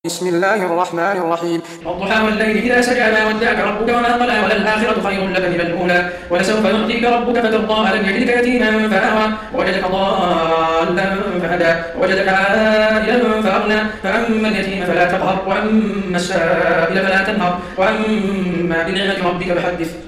بسم الله الرحمن الرحيم. والضحى والليل إذا سجى ما ودعك ربك وما قلى وللآخرة خير لك من الأولى ولسوف يعطيك ربك فترضى ألم يجدك يتيما فآوى ووجدك ضالا فهدى ووجدك عائلا فأغنى فأما اليتيم فلا تقهر وأما السائل فلا تنهر وأما بنعمة ربك فحدث.